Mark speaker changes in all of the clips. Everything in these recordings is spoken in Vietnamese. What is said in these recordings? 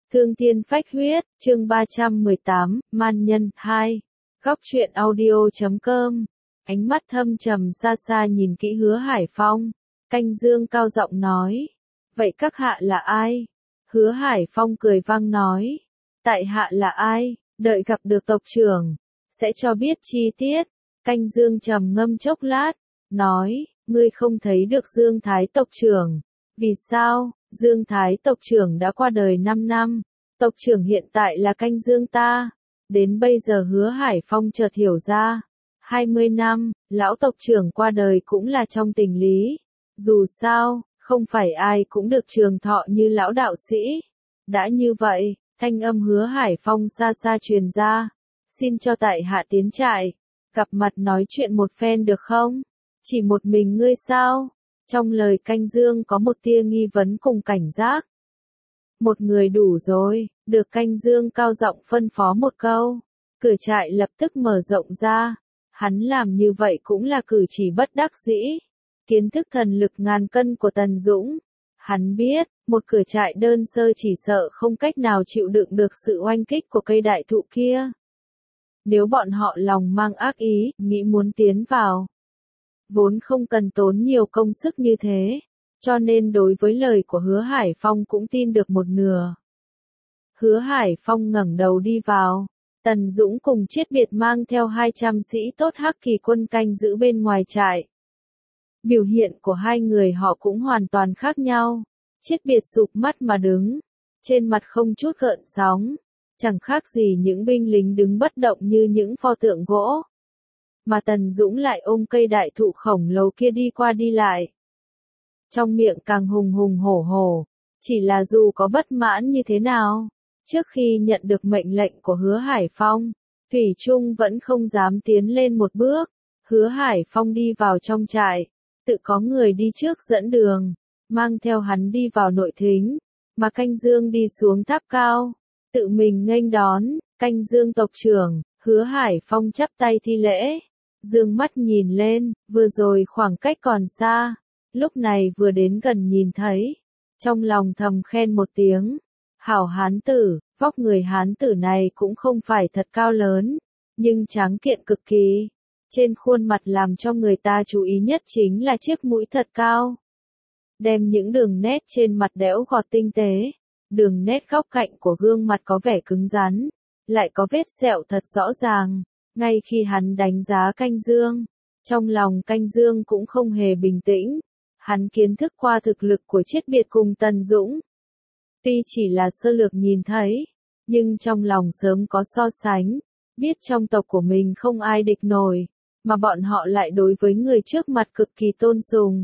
Speaker 1: Thương thiên phách huyết, chương 318, Man nhân 2. Góc truyện audio.com. Ánh mắt thâm trầm xa xa nhìn kỹ Hứa Hải Phong. Canh Dương cao giọng nói. Vậy các hạ là ai? Hứa Hải Phong cười vang nói. Tại hạ là ai? Đợi gặp được tộc trưởng, sẽ cho biết chi tiết. Canh Dương trầm ngâm chốc lát, nói, ngươi không thấy được Dương Thái tộc trưởng. Vì sao? Dương Thái tộc trưởng đã qua đời 5 năm, tộc trưởng hiện tại là Canh Dương ta. Đến bây giờ Hứa Hải Phong chợt hiểu ra, 20 năm, lão tộc trưởng qua đời cũng là trong tình lý. Dù sao, không phải ai cũng được trường thọ như lão đạo sĩ. Đã như vậy, thanh âm Hứa Hải Phong xa xa truyền ra. Xin cho tại hạ tiến trại, gặp mặt nói chuyện một phen được không? Chỉ một mình ngươi sao? Trong lời Canh Dương có một tia nghi vấn cùng cảnh giác. Một người đủ rồi, được Canh Dương cao giọng phân phó một câu. Cửa trại lập tức mở rộng ra. Hắn làm như vậy cũng là cử chỉ bất đắc dĩ. Kiến thức thần lực ngàn cân của Tần Dũng. Hắn biết, một cửa trại đơn sơ chỉ sợ không cách nào chịu đựng được sự oanh kích của cây đại thụ kia. Nếu bọn họ lòng mang ác ý, nghĩ muốn tiến vào, vốn không cần tốn nhiều công sức như thế, cho nên đối với lời của Hứa Hải Phong cũng tin được một nửa. Hứa Hải Phong ngẩng đầu đi vào, Tần Dũng cùng Chiết Biệt mang theo 200 sĩ tốt Hắc Kỳ quân canh giữ bên ngoài trại. Biểu hiện của hai người họ cũng hoàn toàn khác nhau. Chiết Biệt sụp mắt mà đứng, trên mặt không chút gợn sóng, chẳng khác gì những binh lính đứng bất động như những pho tượng gỗ. Mà Tần Dũng lại ôm cây đại thụ khổng lồ kia đi qua đi lại. Trong miệng càng hùng hùng hổ hổ, chỉ là dù có bất mãn như thế nào, trước khi nhận được mệnh lệnh của Hứa Hải Phong, thủy chung vẫn không dám tiến lên một bước. Hứa Hải Phong đi vào trong trại, tự có người đi trước dẫn đường, mang theo hắn đi vào nội thính, mà Canh Dương đi xuống tháp cao, tự mình nghênh đón. Canh Dương tộc trưởng. Hứa Hải Phong chắp tay thi lễ, dương mắt nhìn lên, vừa rồi khoảng cách còn xa, lúc này vừa đến gần nhìn thấy, trong lòng thầm khen một tiếng. Hảo hán tử, vóc người hán tử này cũng không phải thật cao lớn, nhưng tráng kiện cực kỳ. Trên khuôn mặt làm cho người ta chú ý nhất chính là chiếc mũi thật cao, đem những đường nét trên mặt đẽo gọt tinh tế. Đường nét góc cạnh của gương mặt có vẻ cứng rắn, lại có vết sẹo thật rõ ràng. Ngay khi hắn đánh giá Canh Dương, trong lòng Canh Dương cũng không hề bình tĩnh. Hắn kiến thức qua thực lực của Chiết Biệt cùng Tần Dũng. Tuy chỉ là sơ lược nhìn thấy, nhưng trong lòng sớm có so sánh, biết trong tộc của mình không ai địch nổi, mà bọn họ lại đối với người trước mặt cực kỳ tôn sùng.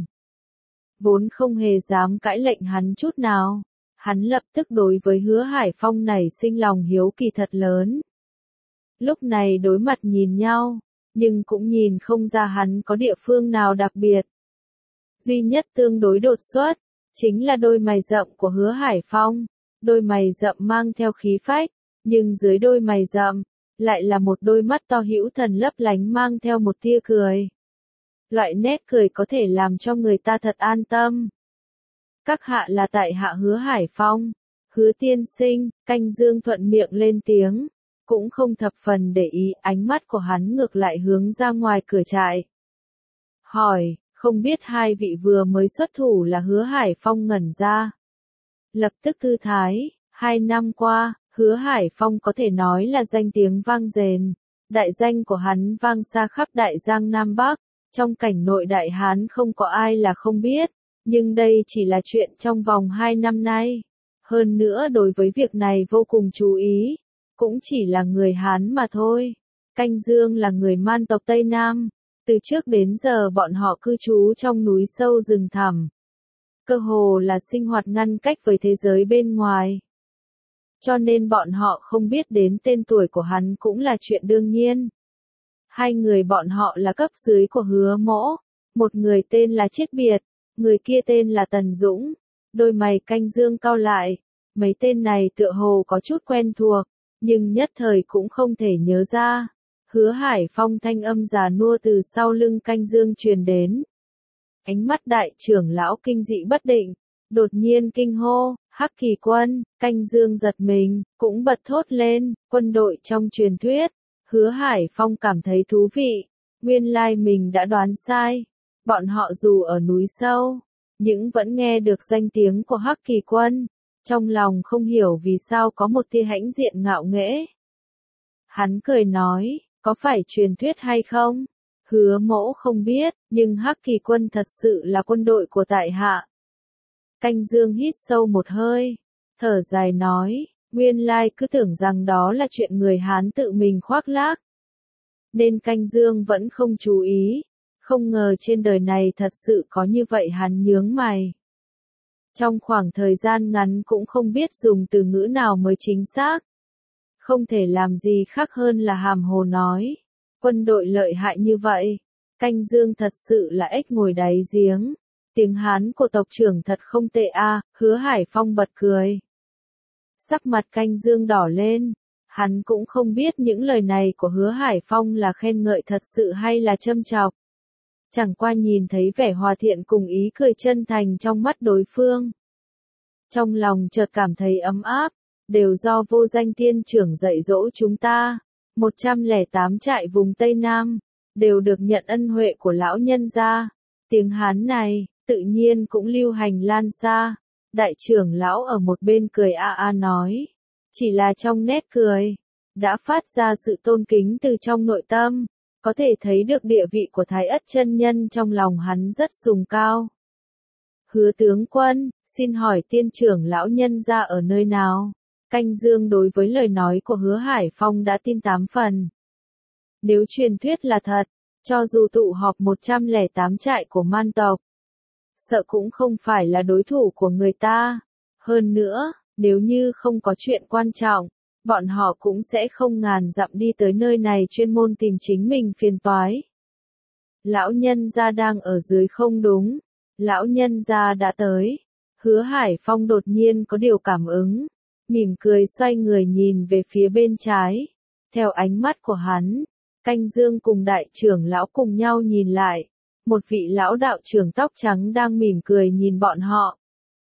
Speaker 1: Vốn không hề dám cãi lệnh hắn chút nào. Hắn lập tức đối với Hứa Hải Phong này sinh lòng hiếu kỳ thật lớn. Lúc này đối mặt nhìn nhau, nhưng cũng nhìn không ra hắn có địa phương nào đặc biệt. Duy nhất tương đối đột xuất, chính là đôi mày rậm của Hứa Hải Phong. Đôi mày rậm mang theo khí phách, nhưng dưới đôi mày rậm, lại là một đôi mắt to hữu thần lấp lánh mang theo một tia cười. Loại nét cười có thể làm cho người ta thật an tâm. Các hạ là tại hạ Hứa Hải Phong. Hứa tiên sinh. Canh Dương thuận miệng lên tiếng, cũng không thập phần để ý. Ánh mắt của hắn ngược lại hướng ra ngoài cửa trại. Hỏi, không biết hai vị vừa mới xuất thủ là Hứa Hải Phong ngẩn ra. Lập tức thư thái. 2 năm qua, Hứa Hải Phong có thể nói là danh tiếng vang dền. Đại danh của hắn vang xa khắp Đại Giang Nam Bắc. Trong cảnh nội Đại Hán không có ai là không biết. Nhưng đây chỉ là chuyện trong vòng 2 năm nay. Hơn nữa đối với việc này vô cùng chú ý. Cũng chỉ là người Hán mà thôi. Canh Dương là người Man tộc Tây Nam. Từ trước đến giờ bọn họ cư trú trong núi sâu rừng thẳm. Cơ hồ là sinh hoạt ngăn cách với thế giới bên ngoài. Cho nên bọn họ không biết đến tên tuổi của hắn cũng là chuyện đương nhiên. Hai người bọn họ là cấp dưới của Hứa Mỗ. Một người tên là Chiết Biệt, người kia tên là Tần Dũng. Đôi mày Canh Dương cau lại. Mấy tên này tựa hồ có chút quen thuộc, nhưng nhất thời cũng không thể nhớ ra. Hứa Hải Phong thanh âm già nua từ sau lưng Canh Dương truyền đến. Ánh mắt đại trưởng lão kinh dị bất định, đột nhiên kinh hô, Hắc Kỳ Quân, Canh Dương giật mình, cũng bật thốt lên, quân đội trong truyền thuyết. Hứa Hải Phong cảm thấy thú vị, nguyên lai mình đã đoán sai. Bọn họ dù ở núi sâu, nhưng vẫn nghe được danh tiếng của Hắc Kỳ Quân. Trong lòng không hiểu vì sao có một tia hãnh diện ngạo nghễ. Hắn cười nói, có phải truyền thuyết hay không? Hứa Mỗ không biết, nhưng Hắc Kỳ Quân thật sự là quân đội của tại hạ. Canh Dương hít sâu một hơi, thở dài nói, nguyên lai cứ tưởng rằng đó là chuyện người Hán tự mình khoác lác. Nên Canh Dương vẫn không chú ý, không ngờ trên đời này thật sự có như vậy. Hắn nhướng mày. Trong khoảng thời gian ngắn cũng không biết dùng từ ngữ nào mới chính xác. Không thể làm gì khác hơn là hàm hồ nói. Quân đội lợi hại như vậy. Canh Dương thật sự là ếch ngồi đáy giếng. Tiếng Hán của tộc trưởng thật không tệ a. Hứa Hải Phong bật cười. Sắc mặt Canh Dương đỏ lên. Hắn cũng không biết những lời này của Hứa Hải Phong là khen ngợi thật sự hay là châm chọc. Chẳng qua nhìn thấy vẻ hòa thiện cùng ý cười chân thành trong mắt đối phương. Trong lòng chợt cảm thấy ấm áp, đều do Vô Danh tiên trưởng dạy dỗ chúng ta. 108 trại vùng Tây Nam, đều được nhận ân huệ của lão nhân gia. Tiếng Hán này, tự nhiên cũng lưu hành lan xa. Đại trưởng lão ở một bên cười a a nói. Chỉ là trong nét cười, đã phát ra sự tôn kính từ trong nội tâm. Có thể thấy được địa vị của Thái Ất chân nhân trong lòng hắn rất sùng cao. Hứa tướng quân, xin hỏi tiên trưởng lão nhân gia ở nơi nào? Canh Dương đối với lời nói của Hứa Hải Phong đã tin 8 phần. Nếu truyền thuyết là thật, cho dù tụ họp 108 trại của man tộc, sợ cũng không phải là đối thủ của người ta. Hơn nữa, nếu như không có chuyện quan trọng, bọn họ cũng sẽ không ngàn dặm đi tới nơi này chuyên môn tìm chính mình phiền toái. Lão nhân gia đang ở dưới không đúng. Lão nhân gia đã tới. Hứa Hải Phong đột nhiên có điều cảm ứng. Mỉm cười xoay người nhìn về phía bên trái. Theo ánh mắt của hắn, Canh Dương cùng đại trưởng lão cùng nhau nhìn lại. Một vị lão đạo trưởng tóc trắng đang mỉm cười nhìn bọn họ.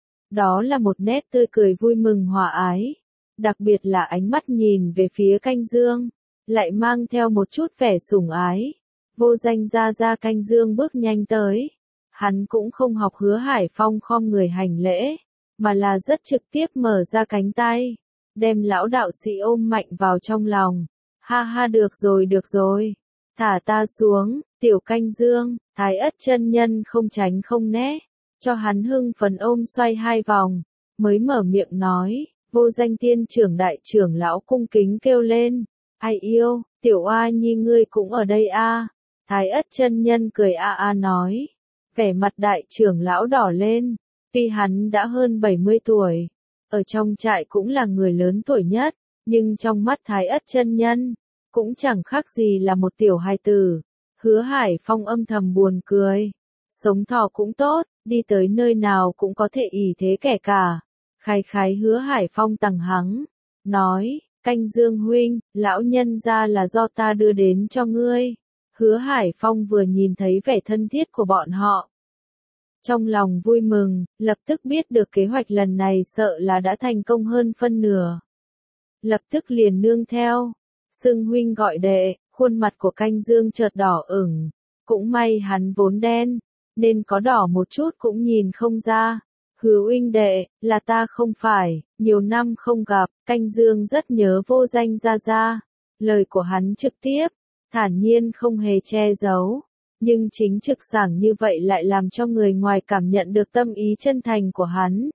Speaker 1: Đó là một nét tươi cười vui mừng hòa ái. Đặc biệt là ánh mắt nhìn về phía Canh Dương, lại mang theo một chút vẻ sủng ái. Vô Danh ra Canh Dương bước nhanh tới. Hắn cũng không học Hứa Hải Phong khom người hành lễ, mà là rất trực tiếp mở ra cánh tay, đem lão đạo sĩ ôm mạnh vào trong lòng. Ha ha, được rồi, thả ta xuống, tiểu Canh Dương. Thái Ất chân nhân không tránh không né, cho hắn hưng phấn ôm xoay 2 vòng, mới mở miệng nói. Vô Danh tiên trưởng đại trưởng lão cung kính kêu lên. Ai yêu, tiểu oa nhi ngươi cũng ở đây a? Thái Ất chân nhân cười a a nói. Vẻ mặt đại trưởng lão đỏ lên. Tuy hắn đã hơn 70 tuổi, ở trong trại cũng là người lớn tuổi nhất, nhưng trong mắt Thái Ất chân nhân, cũng chẳng khác gì là một tiểu hài tử. Hứa Hải Phong âm thầm buồn cười. Sống thọ cũng tốt, đi tới nơi nào cũng có thể ỷ thế kẻ cả. Khái Hứa Hải Phong tằng hắng, nói, Canh Dương huynh, lão nhân gia là do ta đưa đến cho ngươi. Hứa Hải Phong vừa nhìn thấy vẻ thân thiết của bọn họ, trong lòng vui mừng, lập tức biết được kế hoạch lần này sợ là đã thành công hơn phân nửa. Lập tức liền nương theo, xưng huynh gọi đệ. Khuôn mặt của Canh Dương chợt đỏ ửng, cũng may hắn vốn đen, nên có đỏ một chút cũng nhìn không ra. Hứa huynh đệ, là ta không phải, nhiều năm không gặp. Canh Dương rất nhớ Vô Danh ra. Lời của hắn trực tiếp, thản nhiên không hề che giấu, nhưng chính trực sảng như vậy lại làm cho người ngoài cảm nhận được tâm ý chân thành của hắn.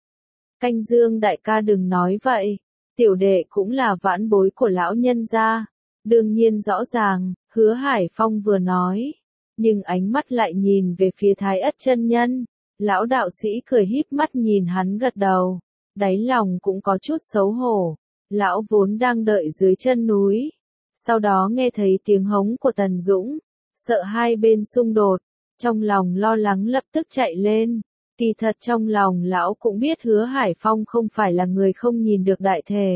Speaker 1: Canh Dương đại ca đừng nói vậy, tiểu đệ cũng là vãn bối của lão nhân gia. Đương nhiên rõ ràng, Hứa Hải Phong vừa nói, nhưng ánh mắt lại nhìn về phía Thái Ất chân nhân. Lão đạo sĩ cười híp mắt nhìn hắn gật đầu, đáy lòng cũng có chút xấu hổ. Lão vốn đang đợi dưới chân núi, sau đó nghe thấy tiếng hống của Tần Dũng, sợ hai bên xung đột, trong lòng lo lắng lập tức chạy lên. Kỳ thật trong lòng lão cũng biết Hứa Hải Phong không phải là người không nhìn được đại thể.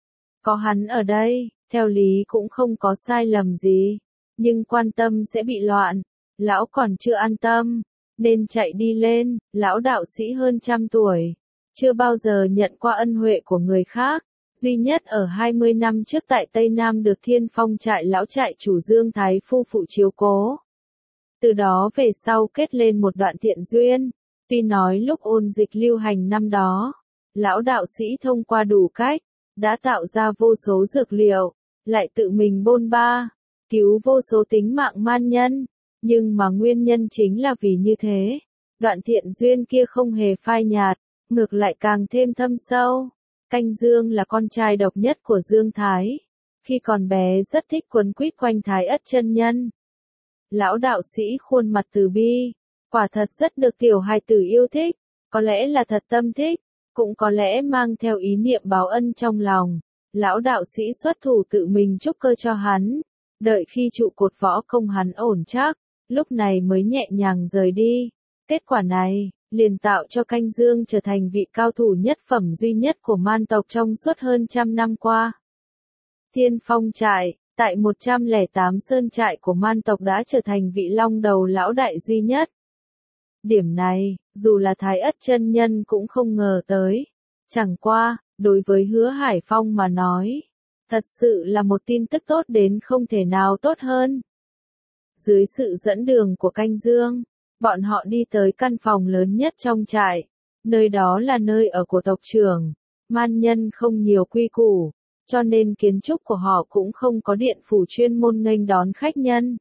Speaker 1: Có hắn ở đây, theo lý cũng không có sai lầm gì, nhưng quan tâm sẽ bị loạn, lão còn chưa an tâm, nên chạy đi lên. Lão đạo sĩ hơn 100 tuổi, chưa bao giờ nhận qua ân huệ của người khác. Duy nhất ở 20 năm trước tại Tây Nam được Thiên Phong trại lão trại chủ Dương Thái phu phụ chiếu cố. Từ đó về sau kết lên một đoạn thiện duyên. Tuy nói lúc ôn dịch lưu hành năm đó, lão đạo sĩ thông qua đủ cách, đã tạo ra vô số dược liệu, lại tự mình bôn ba, cứu vô số tính mạng man nhân. Nhưng mà nguyên nhân chính là vì như thế, đoạn thiện duyên kia không hề phai nhạt, ngược lại càng thêm thâm sâu. Canh Dương là con trai độc nhất của Dương Thái. Khi còn bé rất thích quấn quýt quanh Thái Ất chân nhân. Lão đạo sĩ khuôn mặt từ bi, quả thật rất được tiểu hài tử yêu thích, có lẽ là thật tâm thích, cũng có lẽ mang theo ý niệm báo ân trong lòng. Lão đạo sĩ xuất thủ tự mình trúc cơ cho hắn, đợi khi trụ cột võ công hắn ổn chắc, lúc này mới nhẹ nhàng rời đi. Kết quả này, liền tạo cho Canh Dương trở thành vị cao thủ nhất phẩm duy nhất của man tộc trong suốt hơn 100 năm qua. Thiên Phong trại, tại 108 sơn trại của man tộc đã trở thành vị long đầu lão đại duy nhất. Điểm này, dù là Thái Ất chân nhân cũng không ngờ tới. Chẳng qua, đối với Hứa Hải Phong mà nói, thật sự là một tin tức tốt đến không thể nào tốt hơn. Dưới sự dẫn đường của Canh Dương, bọn họ đi tới căn phòng lớn nhất trong trại. Nơi đó là nơi ở của tộc trưởng. Man nhân không nhiều quy củ, cho nên kiến trúc của họ cũng không có điện phủ chuyên môn nghênh đón khách nhân.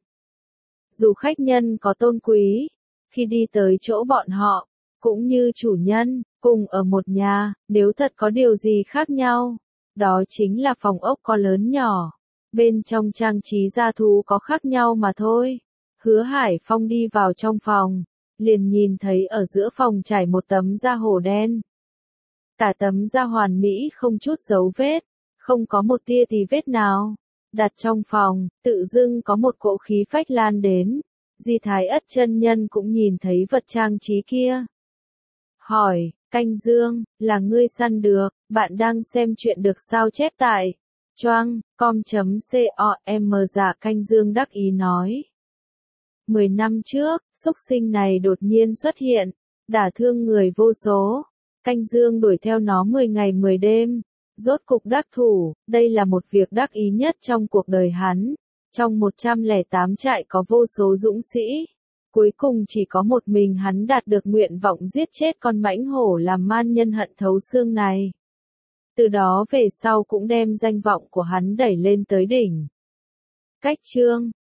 Speaker 1: Dù khách nhân có tôn quý, khi đi tới chỗ bọn họ, cũng như chủ nhân, cùng ở một nhà, nếu thật có điều gì khác nhau, đó chính là phòng ốc có lớn nhỏ. Bên trong trang trí gia thú có khác nhau mà thôi. Hứa Hải Phong đi vào trong phòng, liền nhìn thấy ở giữa phòng trải một tấm da hổ đen. Cả tấm da hoàn mỹ không chút dấu vết, không có một tia tì vết nào. Đặt trong phòng, tự dưng có một cỗ khí phách lan đến. Di Thái Ất chân nhân cũng nhìn thấy vật trang trí kia. Hỏi, Canh Dương, là ngươi săn được, bạn đang xem chuyện được sao chép tại choang.com.com dạ Canh Dương đắc ý nói. 10 năm trước, xúc sinh này đột nhiên xuất hiện, đả thương người vô số. Canh Dương đuổi theo nó 10 ngày 10 đêm, rốt cục đắc thủ, đây là một việc đắc ý nhất trong cuộc đời hắn. Trong 108 trại có vô số dũng sĩ, cuối cùng chỉ có một mình hắn đạt được nguyện vọng giết chết con mãnh hổ làm man nhân hận thấu xương này. Từ đó về sau cũng đem danh vọng của hắn đẩy lên tới đỉnh. Cách chương